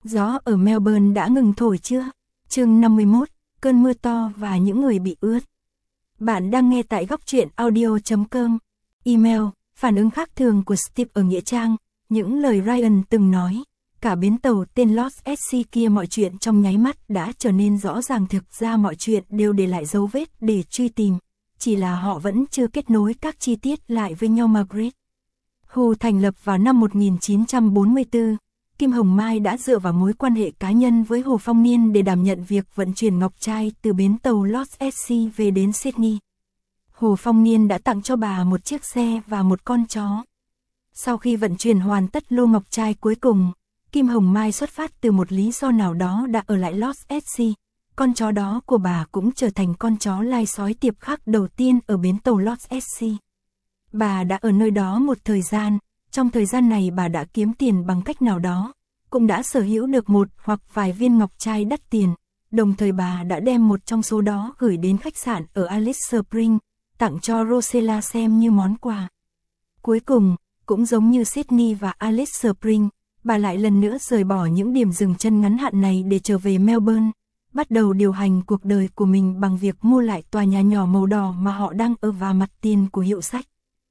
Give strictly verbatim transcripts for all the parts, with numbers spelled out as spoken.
Gió ở Melbourne đã ngừng thổi chưa? Chương năm mươi mốt, cơn mưa to và những người bị ướt. Bạn đang nghe tại góc truyện audio chấm com. Email, phản ứng khác thường của Steve ở Nghĩa Trang, những lời Ryan từng nói. Cả bến tàu tên Lost at Sea kia, mọi chuyện trong nháy mắt đã trở nên rõ ràng. Thực ra mọi chuyện đều để lại dấu vết để truy tìm. Chỉ là họ vẫn chưa kết nối các chi tiết lại với nhau. Margaret Hu thành lập vào năm một nghìn chín trăm bốn mươi tư. Kim Hồng Mai đã dựa vào mối quan hệ cá nhân với Hồ Phong Niên để đảm nhận việc vận chuyển ngọc trai từ bến tàu Lost at Sea về đến Sydney. Hồ Phong Niên đã tặng cho bà một chiếc xe và một con chó. Sau khi vận chuyển hoàn tất lô ngọc trai cuối cùng, Kim Hồng Mai xuất phát từ một lý do nào đó đã ở lại Lost at Sea. Con chó đó của bà cũng trở thành con chó lai sói tiệp khắc đầu tiên ở bến tàu Lost at Sea. Bà đã ở nơi đó một thời gian, trong thời gian này bà đã kiếm tiền bằng cách nào đó, cũng đã sở hữu được một hoặc vài viên ngọc trai đắt tiền, đồng thời bà đã đem một trong số đó gửi đến khách sạn ở Alice Springs, tặng cho Rosella xem như món quà. Cuối cùng, cũng giống như Sydney và Alice Springs, bà lại lần nữa rời bỏ những điểm dừng chân ngắn hạn này để trở về Melbourne, bắt đầu điều hành cuộc đời của mình bằng việc mua lại tòa nhà nhỏ màu đỏ mà họ đang ở và mặt tiền của hiệu sách.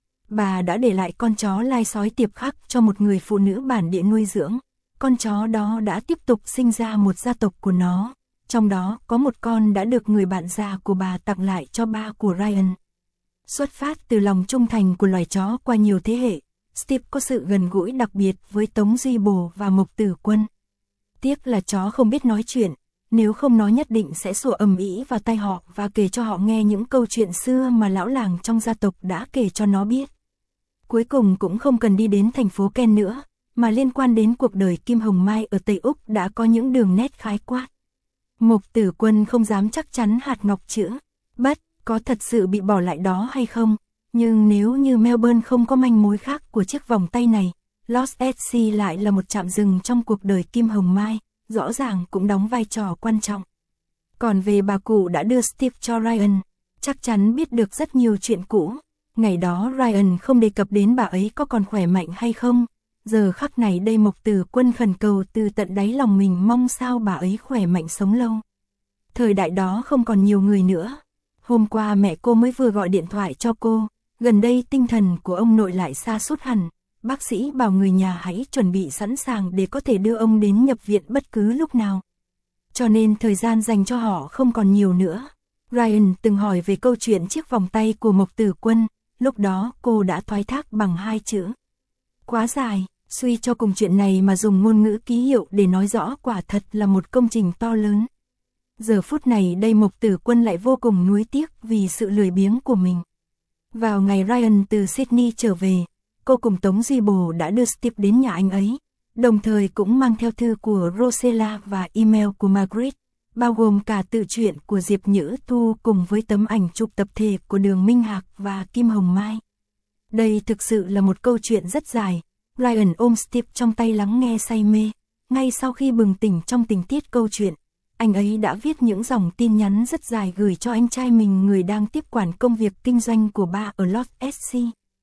Bà đã để lại con chó lai sói tiệp khắc cho một người phụ nữ bản địa nuôi dưỡng. Con chó đó đã tiếp tục sinh ra một gia tộc của nó, trong đó có một con đã được người bạn già của bà tặng lại cho ba của Ryan. Xuất phát từ lòng trung thành của loài chó qua nhiều thế hệ, Steve có sự gần gũi đặc biệt với Tống Duy Bồ và Mộc Tử Quân. Tiếc là chó không biết nói chuyện, nếu không nó nhất định sẽ sủa ầm ĩ vào tai họ và kể cho họ nghe những câu chuyện xưa mà lão làng trong gia tộc đã kể cho nó biết. Cuối cùng cũng không cần đi đến thành phố Ken nữa, mà liên quan đến cuộc đời Kim Hồng Mai ở Tây Úc đã có những đường nét khái quát. Mộc Tử Quân không dám chắc chắn hạt ngọc chữ bất có thật sự bị bỏ lại đó hay không, nhưng nếu như Melbourne không có manh mối khác của chiếc vòng tay này, Lost at Sea lại là một chạm dừng trong cuộc đời Kim Hồng Mai, rõ ràng cũng đóng vai trò quan trọng. Còn về bà cụ đã đưa Steve cho Ryan, chắc chắn biết được rất nhiều chuyện cũ. Ngày đó Ryan không đề cập đến bà ấy có còn khỏe mạnh hay không. Giờ khắc này đây Mộc Tử Quân khẩn cầu từ tận đáy lòng mình mong sao bà ấy khỏe mạnh sống lâu. Thời đại đó không còn nhiều người nữa. Hôm qua mẹ cô mới vừa gọi điện thoại cho cô. Gần đây tinh thần của ông nội lại sa sút hẳn. Bác sĩ bảo người nhà hãy chuẩn bị sẵn sàng để có thể đưa ông đến nhập viện bất cứ lúc nào. Cho nên thời gian dành cho họ không còn nhiều nữa. Ryan từng hỏi về câu chuyện chiếc vòng tay của Mộc Tử Quân. Lúc đó cô đã thoái thác bằng hai chữ quá dài. Suy cho cùng chuyện này mà dùng ngôn ngữ ký hiệu để nói rõ quả thật là một công trình to lớn. Giờ phút này đây Mộc Tử Quân lại vô cùng nuối tiếc vì sự lười biếng của mình. Vào ngày Ryan từ Sydney trở về, cô cùng Tống Duy Bồ đã đưa Steve đến nhà anh ấy, đồng thời cũng mang theo thư của Rosella và email của Margaret, bao gồm cả tự truyện của Diệp Nhữ Thu cùng với tấm ảnh chụp tập thể của Đường Minh Hạc và Kim Hồng Mai. Đây thực sự là một câu chuyện rất dài. Ryan ôm Steve trong tay lắng nghe say mê. Ngay sau khi bừng tỉnh trong tình tiết câu chuyện, anh ấy đã viết những dòng tin nhắn rất dài gửi cho anh trai mình, người đang tiếp quản công việc kinh doanh của ba ở Lost at Sea.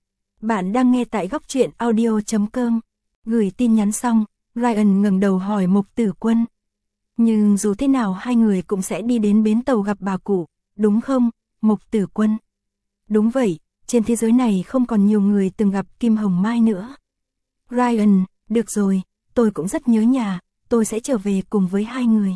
Bạn đang nghe tại góc truyện audio chấm com. Gửi tin nhắn xong, Ryan ngẩng đầu hỏi Mộc Tử Quân. Nhưng dù thế nào hai người cũng sẽ đi đến bến tàu gặp bà cụ, đúng không, Mộc Tử Quân? Đúng vậy, trên thế giới này không còn nhiều người từng gặp Kim Hồng Mai nữa. Ryan, được rồi, tôi cũng rất nhớ nhà, tôi sẽ trở về cùng với hai người.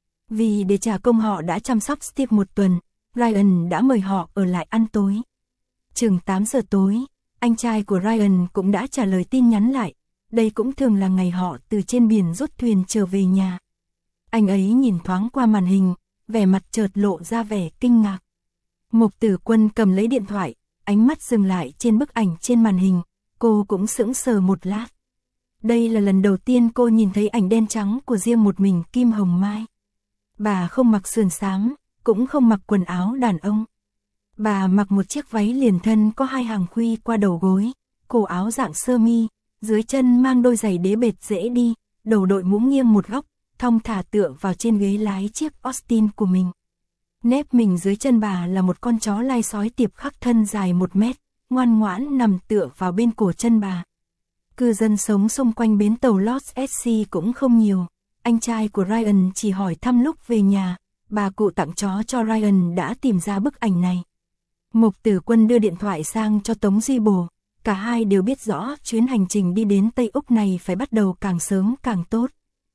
Vì để trả công họ đã chăm sóc Steve một tuần, Ryan đã mời họ ở lại ăn tối. Chừng tám giờ tối, anh trai của Ryan cũng đã trả lời tin nhắn lại. Đây cũng thường là ngày họ từ trên biển rút thuyền trở về nhà. Anh ấy nhìn thoáng qua màn hình, vẻ mặt chợt lộ ra vẻ kinh ngạc. Mộc Tử Quân cầm lấy điện thoại, ánh mắt dừng lại trên bức ảnh trên màn hình, cô cũng sững sờ một lát. Đây là lần đầu tiên cô nhìn thấy ảnh đen trắng của riêng một mình Kim Hồng Mai. Bà không mặc sườn xám, cũng không mặc quần áo đàn ông. Bà mặc một chiếc váy liền thân có hai hàng khuy qua đầu gối, cổ áo dạng sơ mi, dưới chân mang đôi giày đế bệt dễ đi, đầu đội mũ nghiêng một góc, thong thả tựa vào trên ghế lái chiếc Austin của mình. Nép mình dưới chân bà là một con chó lai sói tiệp khắc thân dài một mét, ngoan ngoãn nằm tựa vào bên cổ chân bà. Cư dân sống xung quanh bến tàu Lost at Sea cũng không nhiều, anh trai của Ryan chỉ hỏi thăm lúc về nhà, bà cụ tặng chó cho Ryan đã tìm ra bức ảnh này. Mục Tử Quân đưa điện thoại sang cho Tống Duy Bồ, cả hai đều biết rõ chuyến hành trình đi đến Tây Úc này phải bắt đầu càng sớm càng tốt.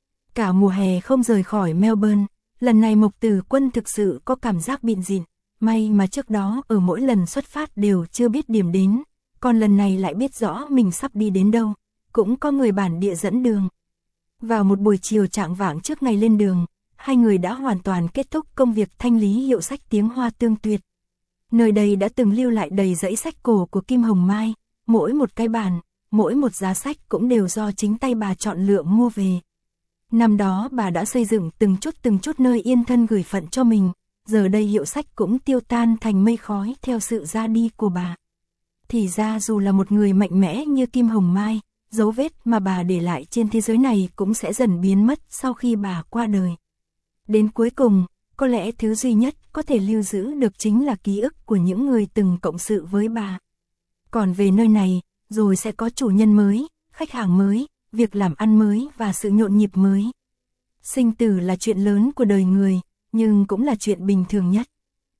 Cả mùa hè không rời khỏi Melbourne, lần này Mục Tử Quân thực sự có cảm giác bịn rịn, may mà trước đó ở mỗi lần xuất phát đều chưa biết điểm đến, còn lần này lại biết rõ mình sắp đi đến đâu, cũng có người bản địa dẫn đường. Vào một buổi chiều chạng vạng trước ngày lên đường, hai người đã hoàn toàn kết thúc công việc thanh lý hiệu sách Tiếng Hoa Tương Tuyệt. Nơi đây đã từng lưu lại đầy dãy sách cổ của Kim Hồng Mai, mỗi một cái bàn, mỗi một giá sách cũng đều do chính tay bà chọn lựa mua về. Năm đó bà đã xây dựng từng chút từng chút nơi yên thân gửi phận cho mình, giờ đây hiệu sách cũng tiêu tan thành mây khói theo sự ra đi của bà. Thì ra dù là một người mạnh mẽ như Kim Hồng Mai, dấu vết mà bà để lại trên thế giới này cũng sẽ dần biến mất sau khi bà qua đời. Đến cuối cùng, có lẽ thứ duy nhất có thể lưu giữ được chính là ký ức của những người từng cộng sự với bà. Còn về nơi này, rồi sẽ có chủ nhân mới, khách hàng mới, việc làm ăn mới và sự nhộn nhịp mới. Sinh tử là chuyện lớn của đời người, nhưng cũng là chuyện bình thường nhất.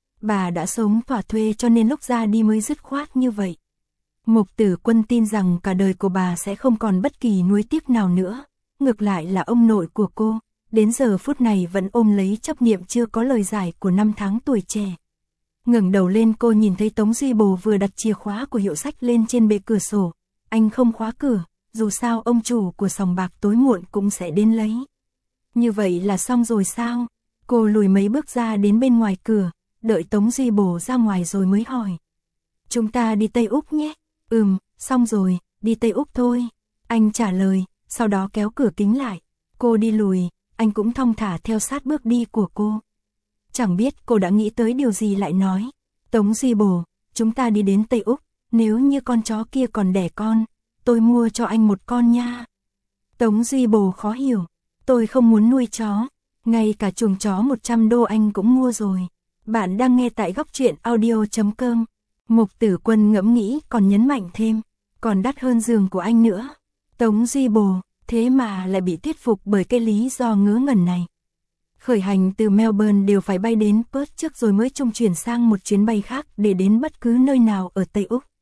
Bà đã sống thỏa thuê cho nên lúc ra đi mới dứt khoát như vậy. Mục Tử Quân tin rằng cả đời của bà sẽ không còn bất kỳ nuối tiếc nào nữa. Ngược lại là ông nội của cô, đến giờ phút này vẫn ôm lấy chấp niệm chưa có lời giải của năm tháng tuổi trẻ. Ngẩng đầu lên cô nhìn thấy Tống Duy Bồ vừa đặt chìa khóa của hiệu sách lên trên bệ cửa sổ. Anh không khóa cửa, dù sao ông chủ của sòng bạc tối muộn cũng sẽ đến lấy. Như vậy là xong rồi sao? Cô lùi mấy bước ra đến bên ngoài cửa, đợi Tống Duy Bồ ra ngoài rồi mới hỏi. Chúng ta đi Tây Úc nhé. Ừm, xong rồi, đi Tây Úc thôi. Anh trả lời, sau đó kéo cửa kính lại. Cô đi lùi, anh cũng thong thả theo sát bước đi của cô. Chẳng biết cô đã nghĩ tới điều gì lại nói. Tống Duy Bồ, chúng ta đi đến Tây Úc, nếu như con chó kia còn đẻ con, tôi mua cho anh một con nha. Tống Duy Bồ khó hiểu, tôi không muốn nuôi chó, ngay cả chuồng chó một trăm đô anh cũng mua rồi. Bạn đang nghe tại góc truyện audio chấm com. Mục Tử Quân ngẫm nghĩ còn nhấn mạnh thêm, còn đắt hơn giường của anh nữa. Tống Duy Bồ, thế mà lại bị thuyết phục bởi cái lý do ngớ ngẩn này. Khởi hành từ Melbourne đều phải bay đến Perth trước rồi mới trung chuyển sang một chuyến bay khác để đến bất cứ nơi nào ở Tây Úc.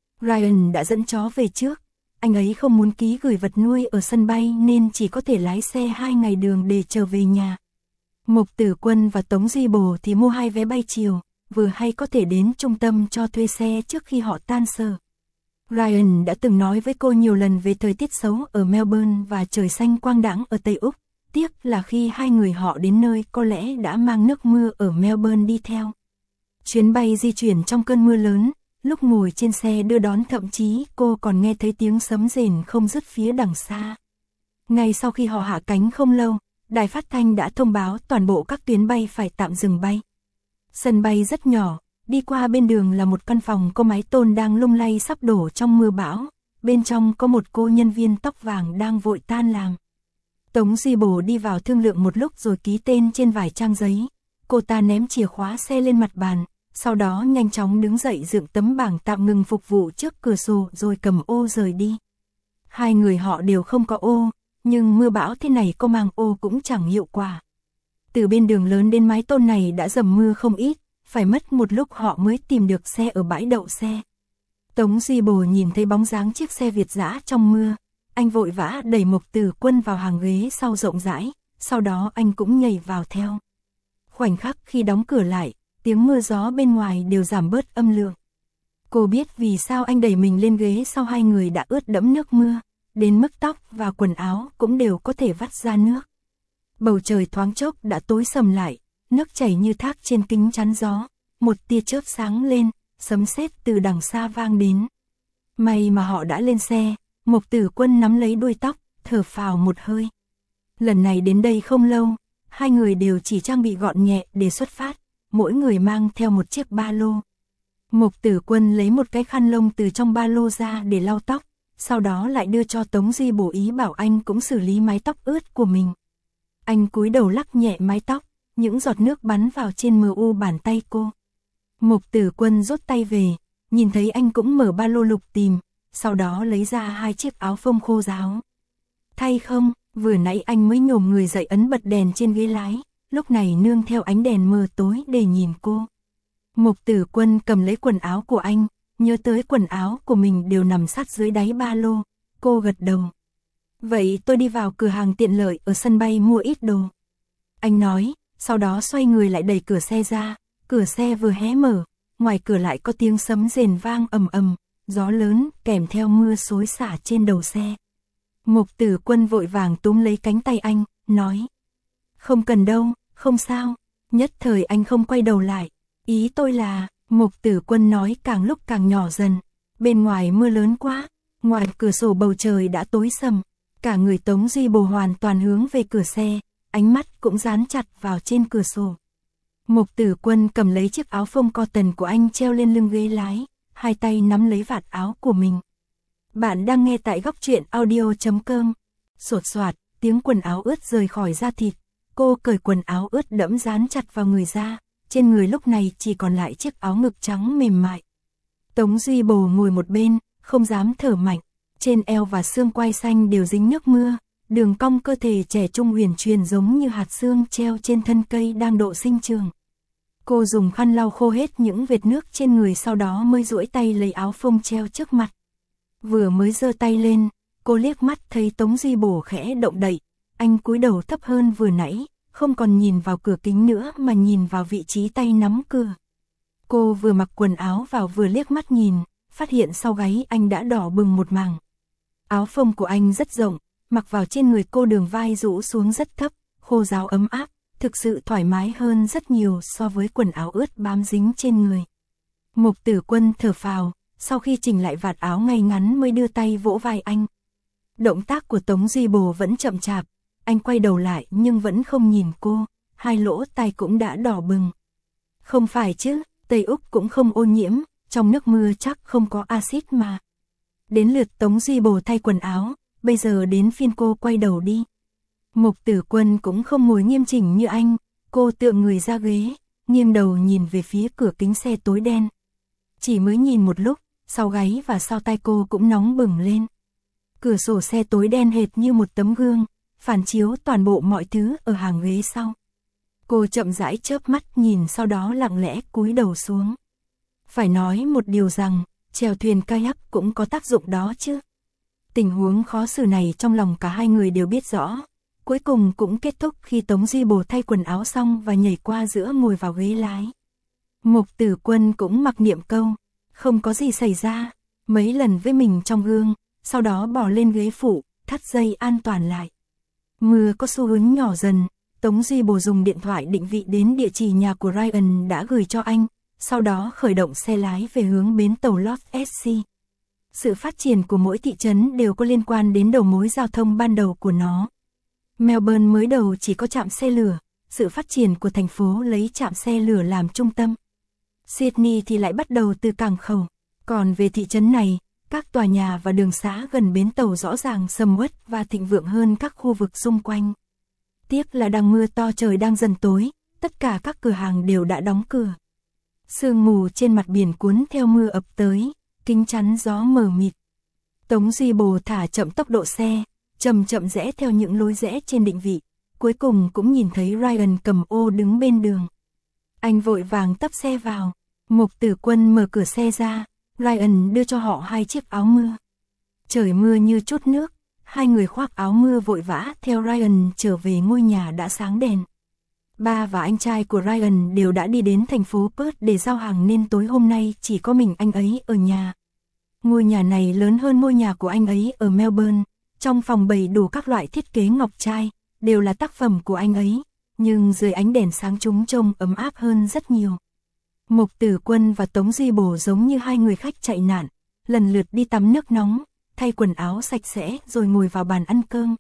Ryan đã dẫn chó về trước, anh ấy không muốn ký gửi vật nuôi ở sân bay nên chỉ có thể lái xe hai ngày đường để trở về nhà. Mục Tử Quân và Tống Duy Bồ thì mua hai vé bay chiều, vừa hay có thể đến trung tâm cho thuê xe trước khi họ tan sở. Ryan đã từng nói với cô nhiều lần về thời tiết xấu ở Melbourne và trời xanh quang đãng ở Tây Úc, tiếc là khi hai người họ đến nơi có lẽ đã mang nước mưa ở Melbourne đi theo. Chuyến bay di chuyển trong cơn mưa lớn, lúc ngồi trên xe đưa đón thậm chí cô còn nghe thấy tiếng sấm rền không dứt phía đằng xa. Ngay sau khi họ hạ cánh không lâu, đài phát thanh đã thông báo toàn bộ các tuyến bay phải tạm dừng bay. Sân bay rất nhỏ, đi qua bên đường là một căn phòng có mái tôn đang lung lay sắp đổ trong mưa bão, bên trong có một cô nhân viên tóc vàng đang vội tan làm. Tống Duy Bồ đi vào thương lượng một lúc rồi ký tên trên vài trang giấy, cô ta ném chìa khóa xe lên mặt bàn, sau đó nhanh chóng đứng dậy dựng tấm bảng tạm ngừng phục vụ trước cửa sổ rồi cầm ô rời đi. Hai người họ đều không có ô, nhưng mưa bão thế này có mang ô cũng chẳng hiệu quả. Từ bên đường lớn đến mái tôn này đã dầm mưa không ít, phải mất một lúc họ mới tìm được xe ở bãi đậu xe. Tống Duy Bồ nhìn thấy bóng dáng chiếc xe Việt dã trong mưa, anh vội vã đẩy Mục Tử Quân vào hàng ghế sau rộng rãi, sau đó anh cũng nhảy vào theo. Khoảnh khắc khi đóng cửa lại, tiếng mưa gió bên ngoài đều giảm bớt âm lượng. Cô biết vì sao anh đẩy mình lên ghế sau hai người đã ướt đẫm nước mưa, đến mức tóc và quần áo cũng đều có thể vắt ra nước. Bầu trời thoáng chốc đã tối sầm lại, nước chảy như thác trên kính chắn gió, một tia chớp sáng lên, sấm sét từ đằng xa vang đến. May mà họ đã lên xe, Mục Tử Quân nắm lấy đuôi tóc, thở phào một hơi. Lần này đến đây không lâu, hai người đều chỉ trang bị gọn nhẹ để xuất phát, mỗi người mang theo một chiếc ba lô. Mục Tử Quân lấy một cái khăn lông từ trong ba lô ra để lau tóc, sau đó lại đưa cho Tống Duy Bồ ý bảo anh cũng xử lý mái tóc ướt của mình. Anh cúi đầu lắc nhẹ mái tóc, những giọt nước bắn vào trên mờ u bàn tay cô. Mục Tử Quân rút tay về, nhìn thấy anh cũng mở ba lô lục tìm, sau đó lấy ra hai chiếc áo phông khô ráo. Thay không, Vừa nãy anh mới nhổm người dậy ấn bật đèn trên ghế lái, lúc này nương theo ánh đèn mờ tối để nhìn cô. Mục Tử Quân cầm lấy quần áo của anh, nhớ tới quần áo của mình đều nằm sát dưới đáy ba lô, cô gật đầu. Vậy tôi đi vào cửa hàng tiện lợi ở sân bay mua ít đồ. Anh nói, sau đó xoay người lại đẩy cửa xe ra, cửa xe vừa hé mở, ngoài cửa lại có tiếng sấm rền vang ầm ầm, gió lớn kèm theo mưa xối xả trên đầu xe. Mục Tử Quân vội vàng túm lấy cánh tay anh, nói. Không cần đâu, không sao. Nhất thời anh không quay đầu lại. Ý tôi là, Mục Tử Quân nói càng lúc càng nhỏ dần. Bên ngoài mưa lớn quá, ngoài cửa sổ bầu trời đã tối sầm. Cả người Tống Duy Bồ hoàn toàn hướng về cửa xe, ánh mắt cũng dán chặt vào trên cửa sổ. Mục Tử Quân cầm lấy chiếc áo phông cotton của anh treo lên lưng ghế lái, hai tay nắm lấy vạt áo của mình. Bạn đang nghe tại góc truyện audio chấm com. Sột soạt, tiếng quần áo ướt rời khỏi da thịt. Cô cởi quần áo ướt đẫm dán chặt vào người ra, trên người lúc này chỉ còn lại chiếc áo ngực trắng mềm mại. Tống Duy Bồ ngồi một bên, không dám thở mạnh, trên eo và xương quai xanh đều dính nước mưa, đường cong cơ thể trẻ trung huyền truyền giống như hạt xương treo trên thân cây đang độ sinh trưởng. Cô dùng khăn lau khô hết những vệt nước trên người sau đó mới duỗi tay lấy áo phông treo trước mặt. Vừa mới giơ tay lên, cô liếc mắt thấy Tống Duy Bồ khẽ động đậy, anh cúi đầu thấp hơn vừa nãy, không còn nhìn vào cửa kính nữa mà nhìn vào vị trí tay nắm cửa. Cô vừa mặc quần áo vào vừa liếc mắt nhìn, phát hiện sau gáy anh đã đỏ bừng một mảng. Áo phông của anh rất rộng, mặc vào trên người cô đường vai rũ xuống rất thấp, khô ráo ấm áp, thực sự thoải mái hơn rất nhiều so với quần áo ướt bám dính trên người. Mục Tử Quân thở phào, sau khi chỉnh lại vạt áo ngay ngắn mới đưa tay vỗ vai anh. Động tác của Tống Duy Bồ vẫn chậm chạp, anh quay đầu lại nhưng vẫn không nhìn cô, hai lỗ tai cũng đã đỏ bừng. Không phải chứ, Tây Úc cũng không ô nhiễm, trong nước mưa chắc không có axit mà. Đến lượt Tống Duy Bồ thay quần áo, bây giờ đến phiên cô quay đầu đi. Mục Tử Quân cũng không ngồi nghiêm chỉnh như anh, cô tựa người ra ghế, nghiêng đầu nhìn về phía cửa kính xe tối đen. Chỉ mới nhìn một lúc, sau gáy và sau tai cô cũng nóng bừng lên. Cửa sổ xe tối đen hệt như một tấm gương, phản chiếu toàn bộ mọi thứ ở hàng ghế sau. Cô chậm rãi chớp mắt nhìn sau đó lặng lẽ cúi đầu xuống. Phải nói một điều rằng, chèo thuyền kayak cũng có tác dụng đó chứ. Tình huống khó xử này trong lòng cả hai người đều biết rõ. Cuối cùng cũng kết thúc khi Tống Duy Bồ thay quần áo xong và nhảy qua giữa ngồi vào ghế lái. Mục Tử Quân cũng mặc niệm câu, không có gì xảy ra, mấy lần với mình trong gương, sau đó bỏ lên ghế phụ, thắt dây an toàn lại. Mưa có xu hướng nhỏ dần, Tống Duy Bồ dùng điện thoại định vị đến địa chỉ nhà của Ryan đã gửi cho anh, sau đó khởi động xe lái về hướng bến tàu Lost ét xê. Sự phát triển của mỗi thị trấn đều có liên quan đến đầu mối giao thông ban đầu của nó. Melbourne mới đầu chỉ có trạm xe lửa, sự phát triển của thành phố lấy trạm xe lửa làm trung tâm. Sydney thì lại bắt đầu từ cảng khẩu, còn về thị trấn này, các tòa nhà và đường xá gần bến tàu rõ ràng sầm uất và thịnh vượng hơn các khu vực xung quanh. Tiếc là đang mưa to trời đang dần tối, tất cả các cửa hàng đều đã đóng cửa. Sương mù trên mặt biển cuốn theo mưa ập tới, kính chắn gió mờ mịt. Tống Duy Bồ thả chậm tốc độ xe, chậm chậm rẽ theo những lối rẽ trên định vị, cuối cùng cũng nhìn thấy Ryan cầm ô đứng bên đường. Anh vội vàng tấp xe vào, Mục Tử Quân mở cửa xe ra, Ryan đưa cho họ hai chiếc áo mưa. Trời mưa như chút nước, hai người khoác áo mưa vội vã theo Ryan trở về ngôi nhà đã sáng đèn. Ba và anh trai của Ryan đều đã đi đến thành phố Perth để giao hàng nên tối hôm nay chỉ có mình anh ấy ở nhà. Ngôi nhà này lớn hơn ngôi nhà của anh ấy ở Melbourne, trong phòng bày đủ các loại thiết kế ngọc trai, đều là tác phẩm của anh ấy, nhưng dưới ánh đèn sáng chúng trông ấm áp hơn rất nhiều. Mục Tử Quân và Tống Duy Bồ giống như hai người khách chạy nạn, lần lượt đi tắm nước nóng, thay quần áo sạch sẽ rồi ngồi vào bàn ăn cơm.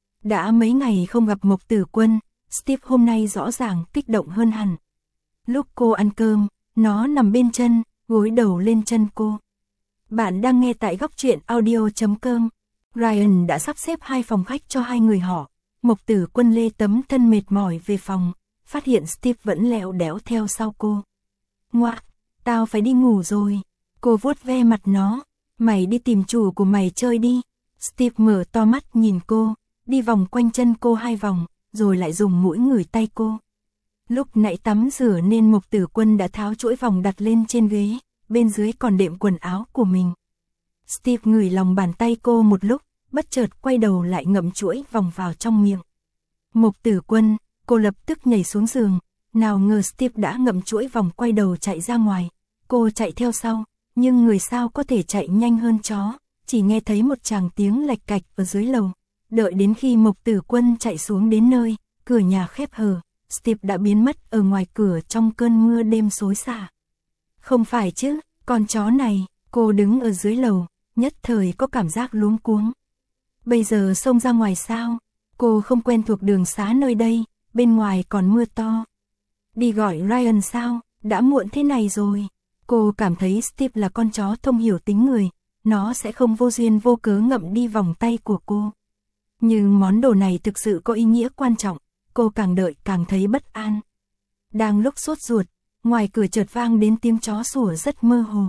Đã mấy ngày không gặp Mục Tử Quân, Steve hôm nay rõ ràng kích động hơn hẳn. Lúc cô ăn cơm, nó nằm bên chân, gối đầu lên chân cô. Bạn đang nghe tại góc truyện audio chấm com. Ryan đã sắp xếp hai phòng khách cho hai người họ. Mục Tử Quân lê tấm thân mệt mỏi về phòng, phát hiện Steve vẫn lẹo đẽo theo sau cô. Ngoạ, tao phải đi ngủ rồi. Cô vuốt ve mặt nó. Mày đi tìm chủ của mày chơi đi. Steve mở to mắt nhìn cô, đi vòng quanh chân cô hai vòng, rồi lại dùng mũi ngửi tay cô. Lúc nãy tắm rửa nên Mục Tử Quân đã tháo chuỗi vòng đặt lên trên ghế, bên dưới còn đệm quần áo của mình. Steve ngửi lòng bàn tay cô một lúc, bất chợt quay đầu lại ngậm chuỗi vòng vào trong miệng. Mục Tử Quân, cô lập tức nhảy xuống giường, nào ngờ Steve đã ngậm chuỗi vòng quay đầu chạy ra ngoài. Cô chạy theo sau, nhưng người sao có thể chạy nhanh hơn chó, chỉ nghe thấy một tràng tiếng lạch cạch ở dưới lầu. Đợi đến khi Mục Tử Quân chạy xuống đến nơi, cửa nhà khép hờ, Steve đã biến mất ở ngoài cửa trong cơn mưa đêm xối xả. Không phải chứ, con chó này, cô đứng ở dưới lầu, nhất thời có cảm giác luống cuống. Bây giờ xông ra ngoài sao? Cô không quen thuộc đường xá nơi đây, bên ngoài còn mưa to. Đi gọi Ryan sao? Đã muộn thế này rồi. Cô cảm thấy Steve là con chó thông hiểu tính người, nó sẽ không vô duyên vô cớ ngậm đi vòng tay của cô. Nhưng món đồ này thực sự có ý nghĩa quan trọng, cô càng đợi càng thấy bất an. Đang lúc sốt ruột, ngoài cửa chợt vang đến tiếng chó sủa rất mơ hồ.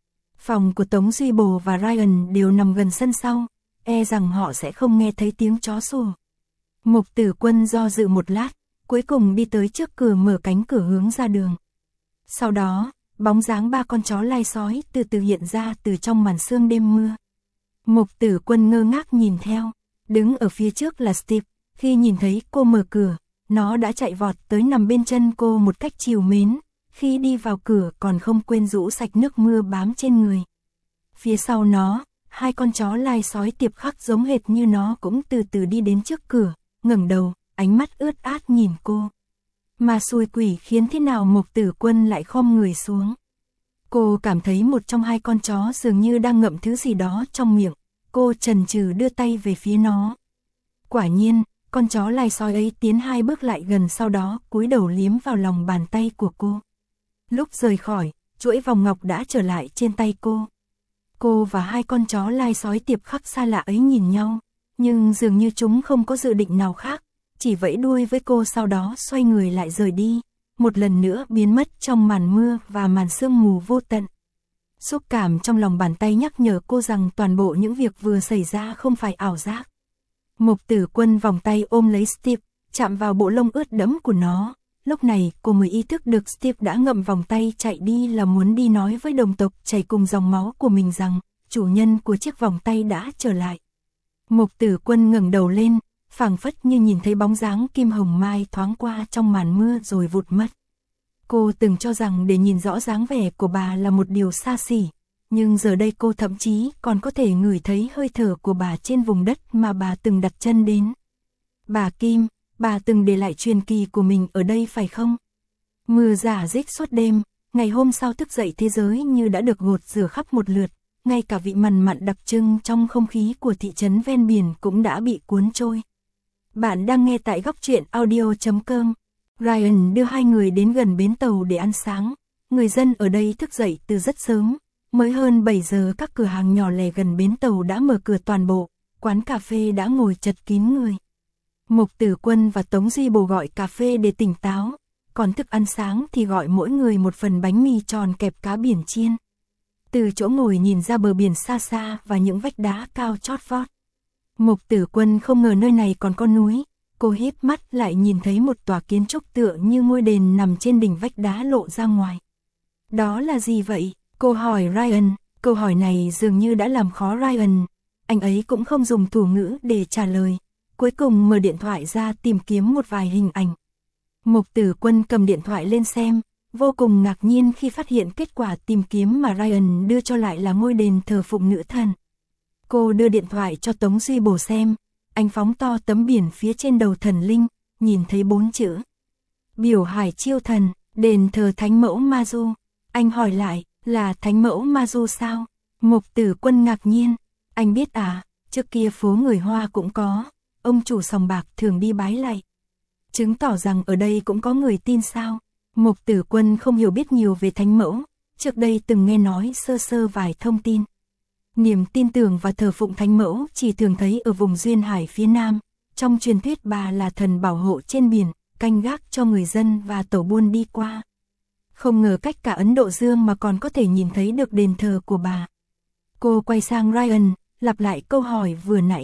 Phòng của Tống Duy Bồ và Ryan đều nằm gần sân sau, e rằng họ sẽ không nghe thấy tiếng chó sủa. Mục Tử Quân do dự một lát, cuối cùng đi tới trước cửa mở cánh cửa hướng ra đường. Sau đó, bóng dáng ba con chó lai sói từ từ hiện ra từ trong màn sương đêm mưa. Mục Tử Quân ngơ ngác nhìn theo, đứng ở phía trước là Steve, khi nhìn thấy cô mở cửa, nó đã chạy vọt tới nằm bên chân cô một cách trìu mến, khi đi vào cửa còn không quên rũ sạch nước mưa bám trên người. Phía sau nó, hai con chó lai sói tiệp khắc giống hệt như nó cũng từ từ đi đến trước cửa, ngẩng đầu, ánh mắt ướt át nhìn cô. Mà xui quỷ khiến thế nào Mục Tử Quân lại khom người xuống. Cô cảm thấy một trong hai con chó dường như đang ngậm thứ gì đó trong miệng, cô chần chừ đưa tay về phía nó. Quả nhiên, con chó lai sói ấy tiến hai bước lại gần, sau đó cúi đầu liếm vào lòng bàn tay của cô. Lúc rời khỏi, chuỗi vòng ngọc đã trở lại trên tay cô. Cô và hai con chó lai sói tiệp khắc xa lạ ấy nhìn nhau, nhưng dường như chúng không có dự định nào khác, chỉ vẫy đuôi với cô sau đó xoay người lại rời đi, một lần nữa biến mất trong màn mưa và màn sương mù vô tận. Xúc cảm trong lòng bàn tay nhắc nhở cô rằng toàn bộ những việc vừa xảy ra không phải ảo giác. Mục Tử Quân vòng tay ôm lấy Steve, chạm vào bộ lông ướt đẫm của nó. Lúc này cô mới ý thức được Steve đã ngậm vòng tay chạy đi là muốn đi nói với đồng tộc chảy cùng dòng máu của mình rằng chủ nhân của chiếc vòng tay đã trở lại. Mục Tử Quân ngẩng đầu lên, phảng phất như nhìn thấy bóng dáng Kim Hồng Mai thoáng qua trong màn mưa rồi vụt mất. Cô từng cho rằng để nhìn rõ dáng vẻ của bà là một điều xa xỉ, nhưng giờ đây cô thậm chí còn có thể ngửi thấy hơi thở của bà trên vùng đất mà bà từng đặt chân đến. Bà Kim, bà từng để lại truyền kỳ của mình ở đây phải không? Mưa rả rích suốt đêm, ngày hôm sau thức dậy thế giới như đã được gột rửa khắp một lượt, ngay cả vị mằn mặn đặc trưng trong không khí của thị trấn ven biển cũng đã bị cuốn trôi. Bạn đang nghe tại góc truyện audio chấm com. Ryan đưa hai người đến gần bến tàu để ăn sáng. Người dân ở đây thức dậy từ rất sớm. Mới hơn bảy giờ các cửa hàng nhỏ lẻ gần bến tàu đã mở cửa toàn bộ. Quán cà phê đã ngồi chật kín người. Mục Tử Quân và Tống Duy Bồ gọi cà phê để tỉnh táo. Còn thức ăn sáng thì gọi mỗi người một phần bánh mì tròn kẹp cá biển chiên. Từ chỗ ngồi nhìn ra bờ biển xa xa và những vách đá cao chót vót. Mục Tử Quân không ngờ nơi này còn có núi. Cô híp mắt lại nhìn thấy một tòa kiến trúc tựa như ngôi đền nằm trên đỉnh vách đá lộ ra ngoài. Đó là gì vậy? Cô hỏi Ryan. Câu hỏi này dường như đã làm khó Ryan. Anh ấy cũng không dùng thủ ngữ để trả lời. Cuối cùng mở điện thoại ra tìm kiếm một vài hình ảnh. Mục Tử Quân cầm điện thoại lên xem, vô cùng ngạc nhiên khi phát hiện kết quả tìm kiếm mà Ryan đưa cho lại là ngôi đền thờ phụng nữ thần. Cô đưa điện thoại cho Tống Duy Bồ xem. Anh phóng to tấm biển phía trên đầu thần linh, nhìn thấy bốn chữ. Biểu Hải Chiêu Thần, đền thờ Thánh Mẫu Ma Du. Anh hỏi lại, là Thánh Mẫu Ma Du sao? Mục Tử Quân ngạc nhiên. Anh biết à, trước kia phố người Hoa cũng có. Ông chủ sòng bạc thường đi bái lạy. Chứng tỏ rằng ở đây cũng có người tin sao? Mục Tử Quân không hiểu biết nhiều về Thánh Mẫu. Trước đây từng nghe nói sơ sơ vài thông tin. Niềm tin tưởng và thờ phụng Thánh Mẫu chỉ thường thấy ở vùng duyên hải phía Nam. Trong truyền thuyết bà là thần bảo hộ trên biển, canh gác cho người dân và tàu buôn đi qua. Không ngờ cách cả Ấn Độ Dương mà còn có thể nhìn thấy được đền thờ của bà. Cô quay sang Ryan, lặp lại câu hỏi vừa nãy.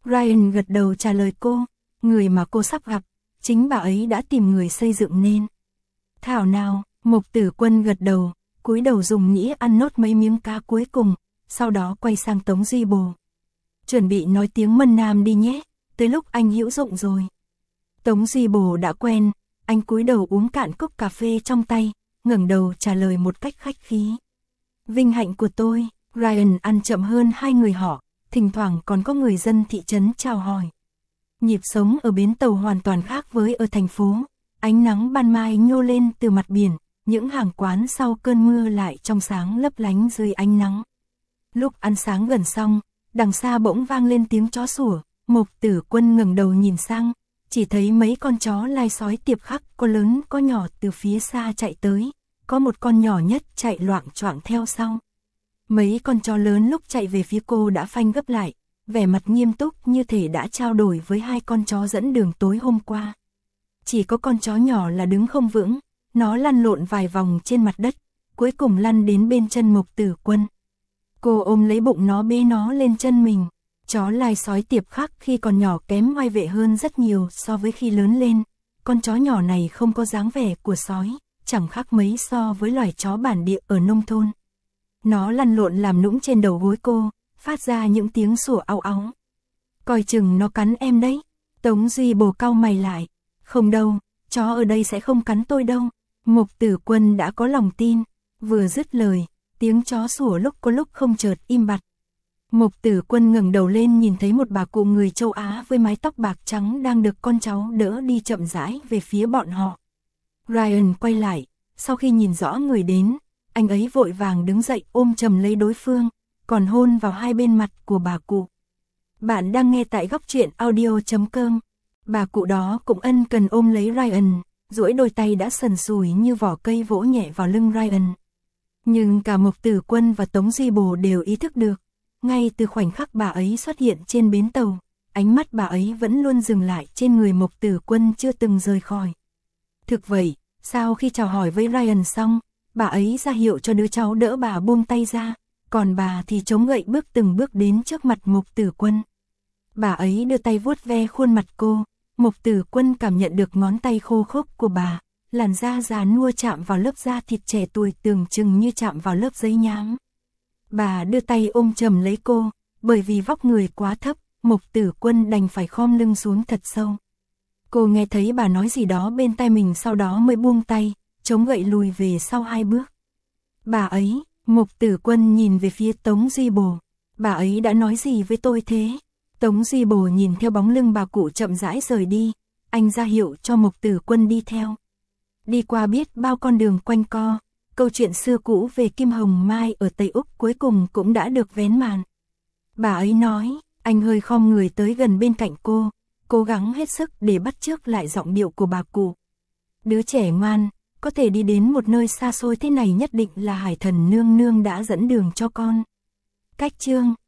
Ryan gật đầu trả lời cô, người mà cô sắp gặp, chính bà ấy đã tìm người xây dựng nên. Thảo nào, Mục Tử Quân gật đầu, cúi đầu dùng nhĩ ăn nốt mấy miếng cá cuối cùng, sau đó quay sang Tống Duy Bồ. Chuẩn bị nói tiếng Mân Nam đi nhé, tới lúc anh hữu dụng rồi. Tống Duy Bồ đã quen, anh cúi đầu uống cạn cốc cà phê trong tay, ngẩng đầu trả lời một cách khách khí. Vinh hạnh của tôi, Ryan ăn chậm hơn hai người họ, thỉnh thoảng còn có người dân thị trấn chào hỏi. Nhịp sống ở bến tàu hoàn toàn khác với ở thành phố, ánh nắng ban mai nhô lên từ mặt biển, những hàng quán sau cơn mưa lại trong sáng lấp lánh dưới ánh nắng. Lúc ăn sáng gần xong, đằng xa bỗng vang lên tiếng chó sủa, Mục Tử Quân ngẩng đầu nhìn sang, chỉ thấy mấy con chó lai sói tiệp khắc có lớn có nhỏ từ phía xa chạy tới, có một con nhỏ nhất chạy loạng choạng theo sau. Mấy con chó lớn lúc chạy về phía cô đã phanh gấp lại, vẻ mặt nghiêm túc như thể đã trao đổi với hai con chó dẫn đường tối hôm qua. Chỉ có con chó nhỏ là đứng không vững, nó lăn lộn vài vòng trên mặt đất, cuối cùng lăn đến bên chân Mục Tử Quân. Cô ôm lấy bụng nó bế nó lên chân mình. Chó lai sói tiệp khắc khi còn nhỏ kém oai vệ hơn rất nhiều so với khi lớn lên. Con chó nhỏ này không có dáng vẻ của sói, chẳng khác mấy so với loài chó bản địa ở nông thôn. Nó lăn lộn làm nũng trên đầu gối cô, phát ra những tiếng sủa au áo. Coi chừng nó cắn em đấy. Tống Duy Bồ cau mày lại. Không đâu, chó ở đây sẽ không cắn tôi đâu. Mục Tử Quân đã có lòng tin. Vừa dứt lời, tiếng chó sủa lúc có lúc không chợt im bặt. Mục Tử Quân ngẩng đầu lên nhìn thấy một bà cụ người châu Á với mái tóc bạc trắng đang được con cháu đỡ đi chậm rãi về phía bọn họ. Ryan quay lại, sau khi nhìn rõ người đến, anh ấy vội vàng đứng dậy ôm chầm lấy đối phương, còn hôn vào hai bên mặt của bà cụ. Bạn đang nghe tại góc truyện audio chấm com. Bà cụ đó cũng ân cần ôm lấy Ryan, duỗi đôi tay đã sần sùi như vỏ cây vỗ nhẹ vào lưng Ryan. Nhưng cả Mục Tử Quân và Tống Duy Bồ đều ý thức được, ngay từ khoảnh khắc bà ấy xuất hiện trên bến tàu, ánh mắt bà ấy vẫn luôn dừng lại trên người Mục Tử Quân chưa từng rời khỏi. Thực vậy, sau khi chào hỏi với Ryan xong, bà ấy ra hiệu cho đứa cháu đỡ bà buông tay ra, còn bà thì chống gậy bước từng bước đến trước mặt Mục Tử Quân. Bà ấy đưa tay vuốt ve khuôn mặt cô, Mục Tử Quân cảm nhận được ngón tay khô khốc của bà, làn da già nua chạm vào lớp da thịt trẻ tuổi tưởng chừng như chạm vào lớp giấy nhám. Bà đưa tay ôm chầm lấy cô, bởi vì vóc người quá thấp, Mục Tử Quân đành phải khom lưng xuống thật sâu. Cô nghe thấy bà nói gì đó bên tai mình sau đó mới buông tay, chống gậy lùi về sau hai bước. Bà ấy, Mục Tử Quân nhìn về phía Tống Duy Bồ. Bà ấy đã nói gì với tôi thế? Tống Duy Bồ nhìn theo bóng lưng bà cụ chậm rãi rời đi, anh ra hiệu cho Mục Tử Quân đi theo. Đi qua biết bao con đường quanh co, câu chuyện xưa cũ về Kim Hồng Mai ở Tây Úc cuối cùng cũng đã được vén màn. Bà ấy nói, anh hơi khom người tới gần bên cạnh cô, cố gắng hết sức để bắt chước lại giọng điệu của bà cụ. Đứa trẻ ngoan, có thể đi đến một nơi xa xôi thế này nhất định là Hải Thần nương nương đã dẫn đường cho con. Cách chương